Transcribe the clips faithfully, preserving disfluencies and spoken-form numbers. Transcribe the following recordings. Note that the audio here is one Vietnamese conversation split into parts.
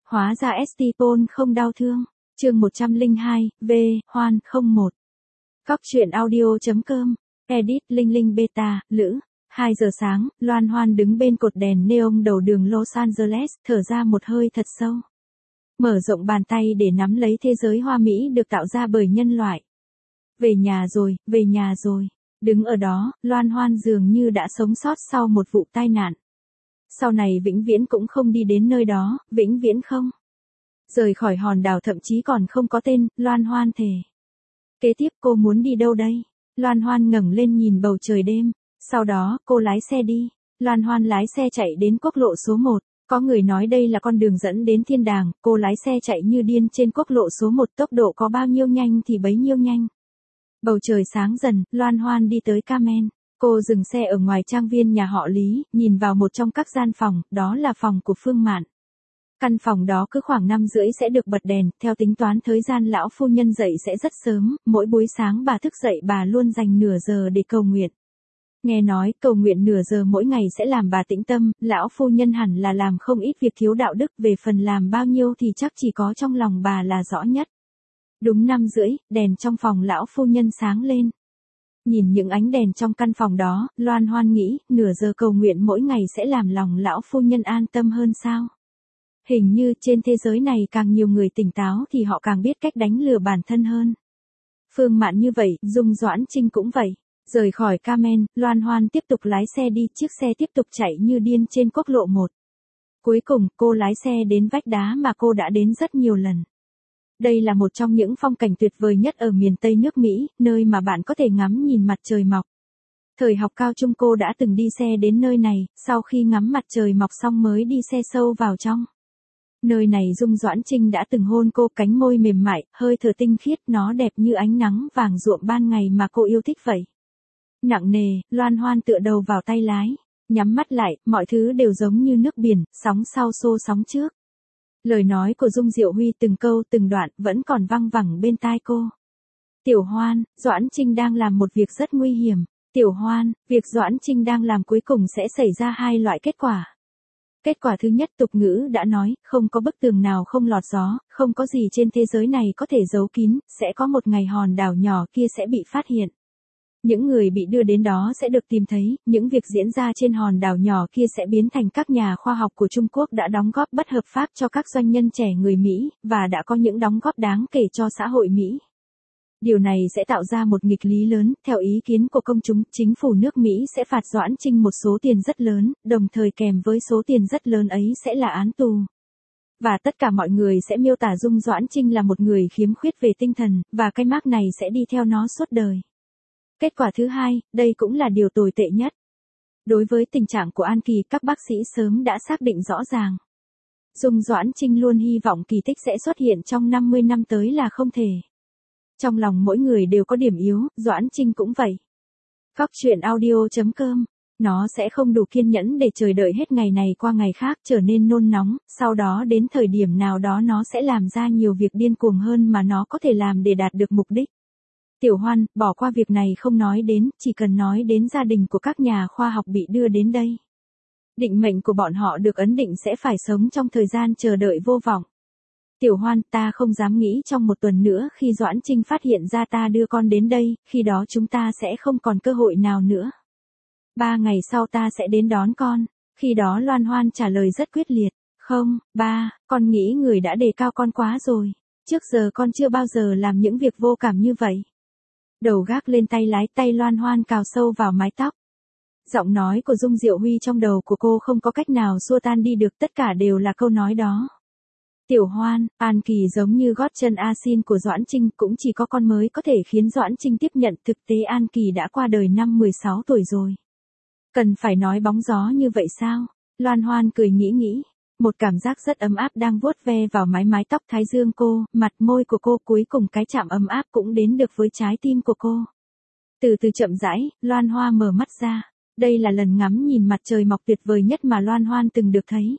Hóa ra Estipon không đau thương. Chương một trăm lẻ hai, V, Hoan, không một. Cóc truyện audio.com, edit Linh Linh beta, Lữ. hai giờ sáng, Loan Hoan đứng bên cột đèn neon đầu đường Los Angeles, thở ra một hơi thật sâu. Mở rộng bàn tay để nắm lấy thế giới hoa mỹ được tạo ra bởi nhân loại. Về nhà rồi, về nhà rồi. Đứng ở đó, Loan Hoan dường như đã sống sót sau một vụ tai nạn. Sau này vĩnh viễn cũng không đi đến nơi đó, vĩnh viễn không. Rời khỏi hòn đảo thậm chí còn không có tên, Loan Hoan thề. Kế tiếp cô muốn đi đâu đây? Loan Hoan ngẩng lên nhìn bầu trời đêm. Sau đó, cô lái xe đi. Loan Hoan lái xe chạy đến quốc lộ số một. Có người nói đây là con đường dẫn đến thiên đàng, cô lái xe chạy như điên trên quốc lộ số một, tốc độ có bao nhiêu nhanh thì bấy nhiêu nhanh. Bầu trời sáng dần, Loan Hoan đi tới Carmen. Cô dừng xe ở ngoài trang viên nhà họ Lý, nhìn vào một trong các gian phòng, đó là phòng của Phương Mạn. Căn phòng đó cứ khoảng năm rưỡi sẽ được bật đèn, theo tính toán thời gian lão phu nhân dậy sẽ rất sớm, mỗi buổi sáng bà thức dậy bà luôn dành nửa giờ để cầu nguyện. Nghe nói, cầu nguyện nửa giờ mỗi ngày sẽ làm bà tĩnh tâm, lão phu nhân hẳn là làm không ít việc thiếu đạo đức, về phần làm bao nhiêu thì chắc chỉ có trong lòng bà là rõ nhất. Đúng năm rưỡi, đèn trong phòng lão phu nhân sáng lên. Nhìn những ánh đèn trong căn phòng đó, Loan Hoan nghĩ, nửa giờ cầu nguyện mỗi ngày sẽ làm lòng lão phu nhân an tâm hơn sao? Hình như trên thế giới này càng nhiều người tỉnh táo thì họ càng biết cách đánh lừa bản thân hơn. Phương Mạn như vậy, Dung Doãn Trinh cũng vậy. Rời khỏi Carmen, Loan Hoan tiếp tục lái xe đi, chiếc xe tiếp tục chạy như điên trên quốc lộ một. Cuối cùng, cô lái xe đến vách đá mà cô đã đến rất nhiều lần. Đây là một trong những phong cảnh tuyệt vời nhất ở miền Tây nước Mỹ, nơi mà bạn có thể ngắm nhìn mặt trời mọc. Thời học cao trung cô đã từng đi xe đến nơi này, sau khi ngắm mặt trời mọc xong mới đi xe sâu vào trong. Nơi này Dung Doãn Trinh đã từng hôn cô, cánh môi mềm mại, hơi thở tinh khiết, nó đẹp như ánh nắng vàng ruộm ban ngày mà cô yêu thích vậy. Nặng nề, Loan Hoan tựa đầu vào tay lái, nhắm mắt lại, mọi thứ đều giống như nước biển, sóng sau xô sóng trước. Lời nói của Dung Diệu Huy từng câu từng đoạn vẫn còn văng vẳng bên tai cô. Tiểu Hoan, Doãn Trinh đang làm một việc rất nguy hiểm. Tiểu Hoan, việc Doãn Trinh đang làm cuối cùng sẽ xảy ra hai loại kết quả. Kết quả thứ nhất, tục ngữ đã nói, không có bức tường nào không lọt gió, không có gì trên thế giới này có thể giấu kín, sẽ có một ngày hòn đảo nhỏ kia sẽ bị phát hiện. Những người bị đưa đến đó sẽ được tìm thấy, những việc diễn ra trên hòn đảo nhỏ kia sẽ biến thành các nhà khoa học của Trung Quốc đã đóng góp bất hợp pháp cho các doanh nhân trẻ người Mỹ, và đã có những đóng góp đáng kể cho xã hội Mỹ. Điều này sẽ tạo ra một nghịch lý lớn, theo ý kiến của công chúng, chính phủ nước Mỹ sẽ phạt Doãn Trinh một số tiền rất lớn, đồng thời kèm với số tiền rất lớn ấy sẽ là án tù. Và tất cả mọi người sẽ miêu tả Dung Doãn Trinh là một người khiếm khuyết về tinh thần, và cái mác này sẽ đi theo nó suốt đời. Kết quả thứ hai, đây cũng là điều tồi tệ nhất. Đối với tình trạng của An Kỳ, các bác sĩ sớm đã xác định rõ ràng. Dung Doãn Trinh luôn hy vọng kỳ tích sẽ xuất hiện trong năm mươi năm tới là không thể. Trong lòng mỗi người đều có điểm yếu, Doãn Trinh cũng vậy. Cóc truyện audio.com, nó sẽ không đủ kiên nhẫn để chờ đợi hết ngày này qua ngày khác, trở nên nôn nóng, sau đó đến thời điểm nào đó nó sẽ làm ra nhiều việc điên cuồng hơn mà nó có thể làm để đạt được mục đích. Tiểu Hoan, bỏ qua việc này không nói đến, chỉ cần nói đến gia đình của các nhà khoa học bị đưa đến đây. Định mệnh của bọn họ được ấn định sẽ phải sống trong thời gian chờ đợi vô vọng. Tiểu Hoan, ta không dám nghĩ trong một tuần nữa khi Doãn Trinh phát hiện ra ta đưa con đến đây, khi đó chúng ta sẽ không còn cơ hội nào nữa. Ba ngày sau ta sẽ đến đón con. Khi đó Loan Hoan trả lời rất quyết liệt. Không, ba, con nghĩ người đã đề cao con quá rồi. Trước giờ con chưa bao giờ làm những việc vô cảm như vậy. Đầu gác lên tay lái, tay Loan Hoan cào sâu vào mái tóc. Giọng nói của Dung Diệu Huy trong đầu của cô không có cách nào xua tan đi được, tất cả đều là câu nói đó. Tiểu Hoan, An Kỳ giống như gót chân a xin của Doãn Trinh, cũng chỉ có con mới có thể khiến Doãn Trinh tiếp nhận, thực tế An Kỳ đã qua đời năm mười sáu tuổi rồi. Cần phải nói bóng gió như vậy sao? Loan Hoan cười nghĩ nghĩ. Một cảm giác rất ấm áp đang vuốt ve vào mái mái tóc thái dương cô, mặt môi của cô, cuối cùng cái chạm ấm áp cũng đến được với trái tim của cô. Từ từ chậm rãi, Loan Hoa mở mắt ra. Đây là lần ngắm nhìn mặt trời mọc tuyệt vời nhất mà Loan Hoan từng được thấy.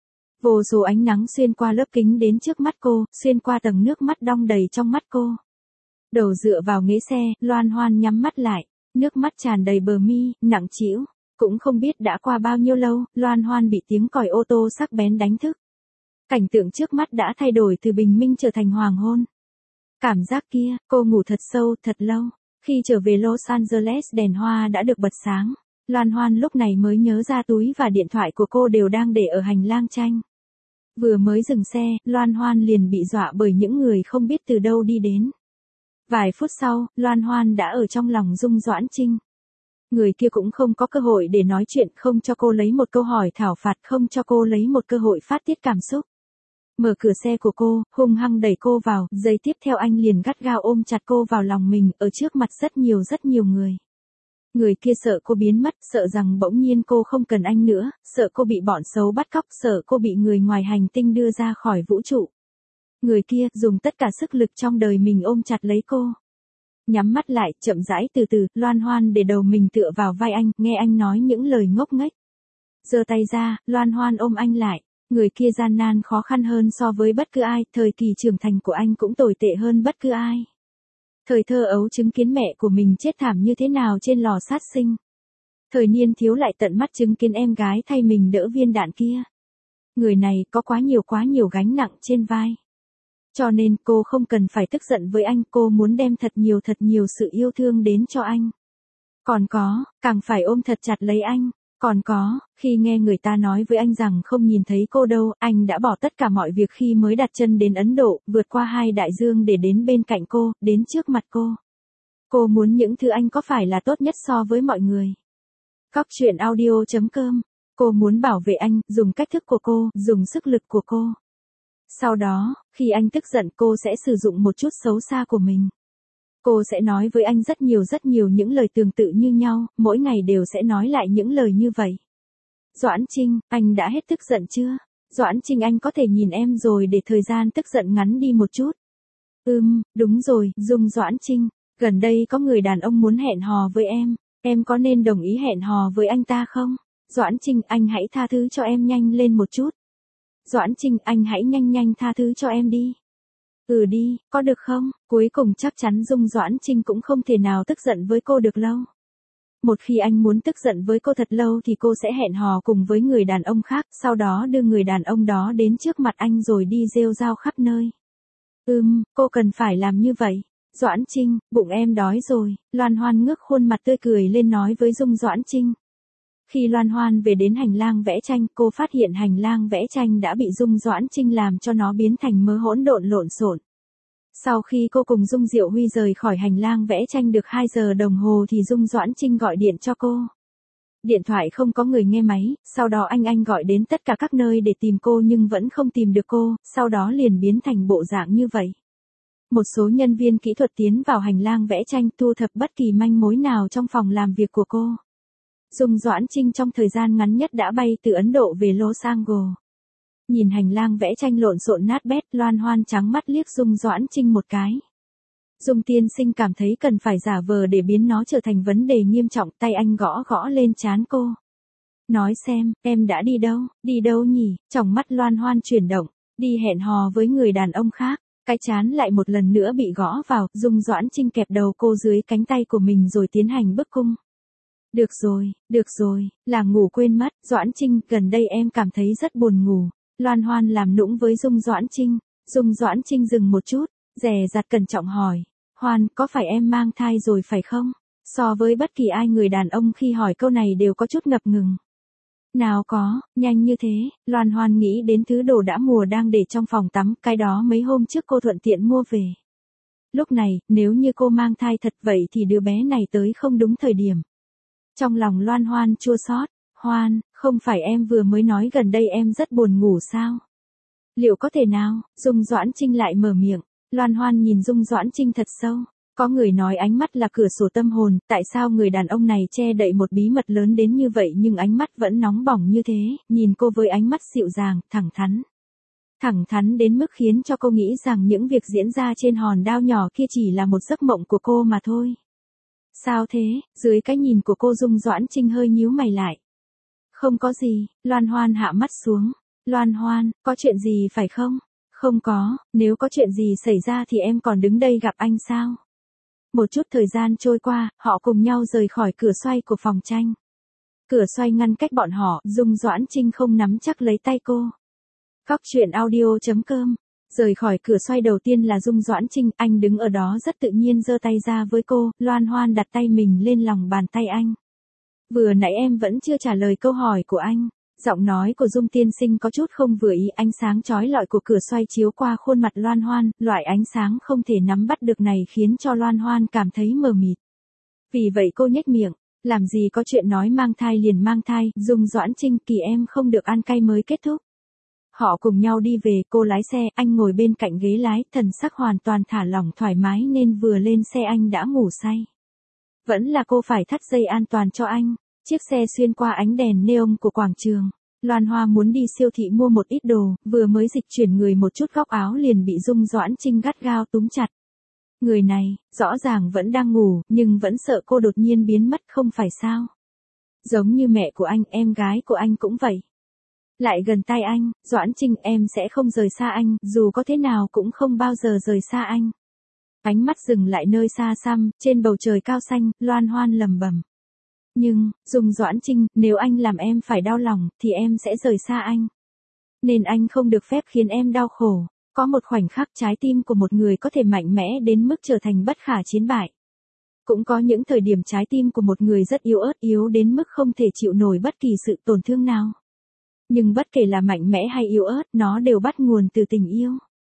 Vô số ánh nắng xuyên qua lớp kính đến trước mắt cô, xuyên qua tầng nước mắt đong đầy trong mắt cô. Đầu dựa vào ghế xe, Loan Hoan nhắm mắt lại, nước mắt tràn đầy bờ mi, nặng trĩu. Cũng không biết đã qua bao nhiêu lâu, Loan Hoan bị tiếng còi ô tô sắc bén đánh thức. Cảnh tượng trước mắt đã thay đổi từ bình minh trở thành hoàng hôn. Cảm giác kia, cô ngủ thật sâu, thật lâu. Khi trở về Los Angeles đèn hoa đã được bật sáng. Loan Hoan lúc này mới nhớ ra túi và điện thoại của cô đều đang để ở hành lang tranh. Vừa mới dừng xe, Loan Hoan liền bị dọa bởi những người không biết từ đâu đi đến. Vài phút sau, Loan Hoan đã ở trong lòng Dung Doãn Trinh. Người kia cũng không có cơ hội để nói chuyện, không cho cô lấy một câu hỏi thảo phạt, không cho cô lấy một cơ hội phát tiết cảm xúc. Mở cửa xe của cô, hung hăng đẩy cô vào, giây tiếp theo anh liền gắt gao ôm chặt cô vào lòng mình, ở trước mặt rất nhiều rất nhiều người. Người kia sợ cô biến mất, sợ rằng bỗng nhiên cô không cần anh nữa, sợ cô bị bọn xấu bắt cóc, sợ cô bị người ngoài hành tinh đưa ra khỏi vũ trụ. Người kia dùng tất cả sức lực trong đời mình ôm chặt lấy cô. Nhắm mắt lại, chậm rãi từ từ, Loan Hoan để đầu mình tựa vào vai anh, nghe anh nói những lời ngốc nghếch. Giơ tay ra, Loan Hoan ôm anh lại. Người kia gian nan khó khăn hơn so với bất cứ ai, thời kỳ trưởng thành của anh cũng tồi tệ hơn bất cứ ai. Thời thơ ấu chứng kiến mẹ của mình chết thảm như thế nào trên lò sát sinh. Thời niên thiếu lại tận mắt chứng kiến em gái thay mình đỡ viên đạn kia. Người này có quá nhiều quá nhiều gánh nặng trên vai. Cho nên cô không cần phải tức giận với anh, cô muốn đem thật nhiều thật nhiều sự yêu thương đến cho anh. Còn có, càng phải ôm thật chặt lấy anh. Còn có, khi nghe người ta nói với anh rằng không nhìn thấy cô đâu, anh đã bỏ tất cả mọi việc khi mới đặt chân đến Ấn Độ, vượt qua hai đại dương để đến bên cạnh cô, đến trước mặt cô. Cô muốn những thứ anh có phải là tốt nhất so với mọi người. Cóc truyện audio chấm com. Cô muốn bảo vệ anh, dùng cách thức của cô, dùng sức lực của cô. Sau đó, khi anh tức giận cô sẽ sử dụng một chút xấu xa của mình. Cô sẽ nói với anh rất nhiều rất nhiều những lời tương tự như nhau, mỗi ngày đều sẽ nói lại những lời như vậy. Doãn Trinh, anh đã hết tức giận chưa? Doãn Trinh, anh có thể nhìn em rồi để thời gian tức giận ngắn đi một chút. Ừm, đúng rồi, Dung Doãn Trinh, gần đây có người đàn ông muốn hẹn hò với em, em có nên đồng ý hẹn hò với anh ta không? Doãn Trinh, anh hãy tha thứ cho em nhanh lên một chút. Doãn Trinh, anh hãy nhanh nhanh tha thứ cho em đi. Ừ đi, có được không? Cuối cùng chắc chắn Dung Doãn Trinh cũng không thể nào tức giận với cô được lâu. Một khi anh muốn tức giận với cô thật lâu thì cô sẽ hẹn hò cùng với người đàn ông khác, sau đó đưa người đàn ông đó đến trước mặt anh rồi đi rêu rao khắp nơi. Ừm, cô cần phải làm như vậy. Doãn Trinh, bụng em đói rồi. Loan Hoan ngước khuôn mặt tươi cười lên nói với Dung Doãn Trinh. Khi Loan Hoan về đến hành lang vẽ tranh, cô phát hiện hành lang vẽ tranh đã bị Dung Doãn Trinh làm cho nó biến thành mớ hỗn độn lộn xộn. Sau khi cô cùng Dung Diệu Huy rời khỏi hành lang vẽ tranh được hai giờ đồng hồ thì Dung Doãn Trinh gọi điện cho cô. Điện thoại không có người nghe máy, sau đó anh anh gọi đến tất cả các nơi để tìm cô nhưng vẫn không tìm được cô, sau đó liền biến thành bộ dạng như vậy. Một số nhân viên kỹ thuật tiến vào hành lang vẽ tranh thu thập bất kỳ manh mối nào trong phòng làm việc của cô. Dung Doãn Trinh trong thời gian ngắn nhất đã bay từ Ấn Độ về Los Angeles. Nhìn hành lang vẽ tranh lộn xộn nát bét, Loan Hoan trắng mắt liếc Dung Doãn Trinh một cái. Dung tiên sinh cảm thấy cần phải giả vờ để biến nó trở thành vấn đề nghiêm trọng, tay anh gõ gõ lên trán cô. Nói xem, em đã đi đâu, đi đâu nhỉ? Tròng mắt Loan Hoan chuyển động, đi hẹn hò với người đàn ông khác. Cái trán lại một lần nữa bị gõ vào, Dung Doãn Trinh kẹp đầu cô dưới cánh tay của mình rồi tiến hành bức cung. Được rồi, được rồi, là ngủ quên mất, Doãn Trinh, gần đây em cảm thấy rất buồn ngủ. Loan Hoan làm nũng với Dung Doãn Trinh. Dung Doãn Trinh dừng một chút, dè dặt cẩn trọng hỏi. Hoan, có phải em mang thai rồi phải không? So với bất kỳ ai người đàn ông khi hỏi câu này đều có chút ngập ngừng. Nào có, nhanh như thế, Loan Hoan nghĩ đến thứ đồ đã mùa đang để trong phòng tắm, cái đó mấy hôm trước cô thuận tiện mua về. Lúc này, nếu như cô mang thai thật vậy thì đứa bé này tới không đúng thời điểm. Trong lòng Loan Hoan chua xót. Hoan, không phải em vừa mới nói gần đây em rất buồn ngủ sao? Liệu có thể nào? Dung Doãn Trinh lại mở miệng. Loan Hoan nhìn Dung Doãn Trinh thật sâu. Có người nói ánh mắt là cửa sổ tâm hồn, tại sao người đàn ông này che đậy một bí mật lớn đến như vậy nhưng ánh mắt vẫn nóng bỏng như thế, nhìn cô với ánh mắt dịu dàng, thẳng thắn. Thẳng thắn đến mức khiến cho cô nghĩ rằng những việc diễn ra trên hòn đao nhỏ kia chỉ là một giấc mộng của cô mà thôi. Sao thế? Dưới cái nhìn của cô Dung Doãn Trinh hơi nhíu mày lại. Không có gì, Loan Hoan hạ mắt xuống. Loan Hoan, có chuyện gì phải không? Không có, nếu có chuyện gì xảy ra thì em còn đứng đây gặp anh sao? Một chút thời gian trôi qua, họ cùng nhau rời khỏi cửa xoay của phòng tranh. Cửa xoay ngăn cách bọn họ, Dung Doãn Trinh không nắm chắc lấy tay cô. Cóc truyện audio chấm com. Rời khỏi cửa xoay đầu tiên là Dung Doãn Trinh, anh đứng ở đó rất tự nhiên giơ tay ra với cô, Loan Hoan đặt tay mình lên lòng bàn tay anh. Vừa nãy em vẫn chưa trả lời câu hỏi của anh. Giọng nói của Dung tiên sinh có chút không vừa ý, ánh sáng chói lọi của cửa xoay chiếu qua khuôn mặt Loan Hoan, loại ánh sáng không thể nắm bắt được này khiến cho Loan Hoan cảm thấy mờ mịt. Vì vậy cô nhếch miệng, làm gì có chuyện nói mang thai liền mang thai, Dung Doãn Trinh, kỳ em không được ăn cay mới kết thúc. Họ cùng nhau đi về, cô lái xe, anh ngồi bên cạnh ghế lái, thần sắc hoàn toàn thả lỏng thoải mái nên vừa lên xe anh đã ngủ say. Vẫn là cô phải thắt dây an toàn cho anh. Chiếc xe xuyên qua ánh đèn neon của quảng trường. Loan Hoa muốn đi siêu thị mua một ít đồ, vừa mới dịch chuyển người một chút góc áo liền bị Dung Doãn Trinh gắt gao túm chặt. Người này, rõ ràng vẫn đang ngủ, nhưng vẫn sợ cô đột nhiên biến mất không phải sao. Giống như mẹ của anh, em gái của anh cũng vậy. Lại gần tay anh, Doãn Trinh, em sẽ không rời xa anh, dù có thế nào cũng không bao giờ rời xa anh. Ánh mắt dừng lại nơi xa xăm, trên bầu trời cao xanh, Loan Hoan lầm bầm. Nhưng, Dung Doãn Trinh, nếu anh làm em phải đau lòng, thì em sẽ rời xa anh. Nên anh không được phép khiến em đau khổ. Có một khoảnh khắc trái tim của một người có thể mạnh mẽ đến mức trở thành bất khả chiến bại. Cũng có những thời điểm trái tim của một người rất yếu ớt, yếu đến mức không thể chịu nổi bất kỳ sự tổn thương nào. Nhưng bất kể là mạnh mẽ hay yếu ớt, nó đều bắt nguồn từ tình yêu.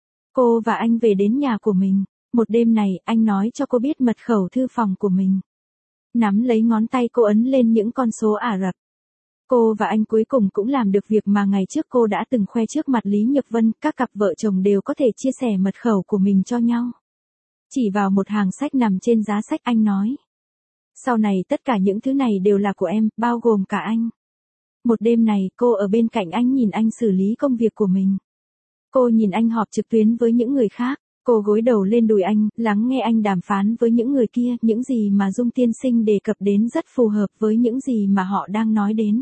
Cô và anh về đến nhà của mình. Một đêm này, anh nói cho cô biết mật khẩu thư phòng của mình. Nắm lấy ngón tay cô ấn lên những con số Ả Rập. Cô và anh cuối cùng cũng làm được việc mà ngày trước cô đã từng khoe trước mặt Lý Nhược Vân, các cặp vợ chồng đều có thể chia sẻ mật khẩu của mình cho nhau. Chỉ vào một hàng sách nằm trên giá sách anh nói. Sau này tất cả những thứ này đều là của em, bao gồm cả anh. Một đêm này, cô ở bên cạnh anh nhìn anh xử lý công việc của mình. Cô nhìn anh họp trực tuyến với những người khác. Cô gối đầu lên đùi anh, lắng nghe anh đàm phán với những người kia, những gì mà Dung tiên sinh đề cập đến rất phù hợp với những gì mà họ đang nói đến.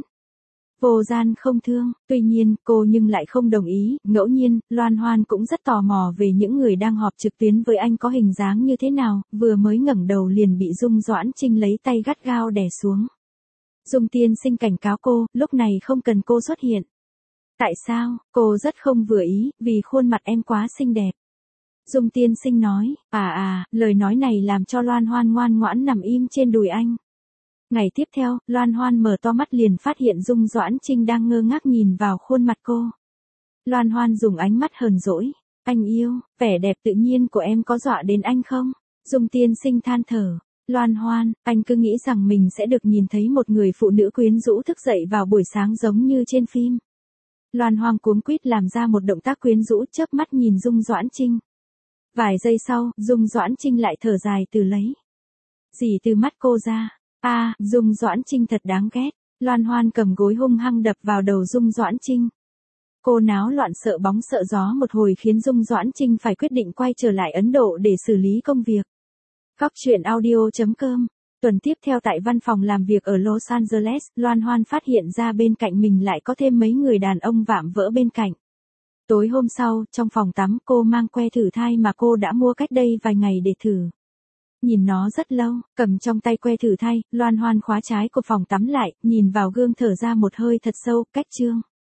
Vô gian không thương, tuy nhiên, cô nhưng lại không đồng ý, ngẫu nhiên, Loan Hoan cũng rất tò mò về những người đang họp trực tuyến với anh có hình dáng như thế nào, vừa mới ngẩng đầu liền bị Dung Doãn Trinh lấy tay gắt gao đè xuống. Dung tiên sinh cảnh cáo cô, lúc này không cần cô xuất hiện. Tại sao, cô rất không vừa ý, vì khuôn mặt em quá xinh đẹp. Dung tiên sinh nói, à à, lời nói này làm cho Loan Hoan ngoan ngoãn nằm im trên đùi anh. Ngày tiếp theo, Loan Hoan mở to mắt liền phát hiện Dung Doãn Trinh đang ngơ ngác nhìn vào khuôn mặt cô. Loan Hoan dùng ánh mắt hờn dỗi, anh yêu, vẻ đẹp tự nhiên của em có dọa đến anh không? Dung tiên sinh than thở, Loan Hoan, anh cứ nghĩ rằng mình sẽ được nhìn thấy một người phụ nữ quyến rũ thức dậy vào buổi sáng giống như trên phim. Loan Hoan cuống quýt làm ra một động tác quyến rũ chớp mắt nhìn Dung Doãn Trinh. Vài giây sau, Dung Doãn Trinh lại thở dài từ lấy. Dì từ mắt cô ra. A, à, Dung Doãn Trinh thật đáng ghét. Loan Hoan cầm gối hung hăng đập vào đầu Dung Doãn Trinh. Cô náo loạn sợ bóng sợ gió một hồi khiến Dung Doãn Trinh phải quyết định quay trở lại Ấn Độ để xử lý công việc. Cóc truyện audio chấm com. Tuần tiếp theo tại văn phòng làm việc ở Los Angeles, Loan Hoan phát hiện ra bên cạnh mình lại có thêm mấy người đàn ông vạm vỡ bên cạnh. Tối hôm sau, trong phòng tắm cô mang que thử thai mà cô đã mua cách đây vài ngày để thử. Nhìn nó rất lâu, cầm trong tay que thử thai, Loan Hoan khóa trái của phòng tắm lại, nhìn vào gương thở ra một hơi thật sâu, cách chương.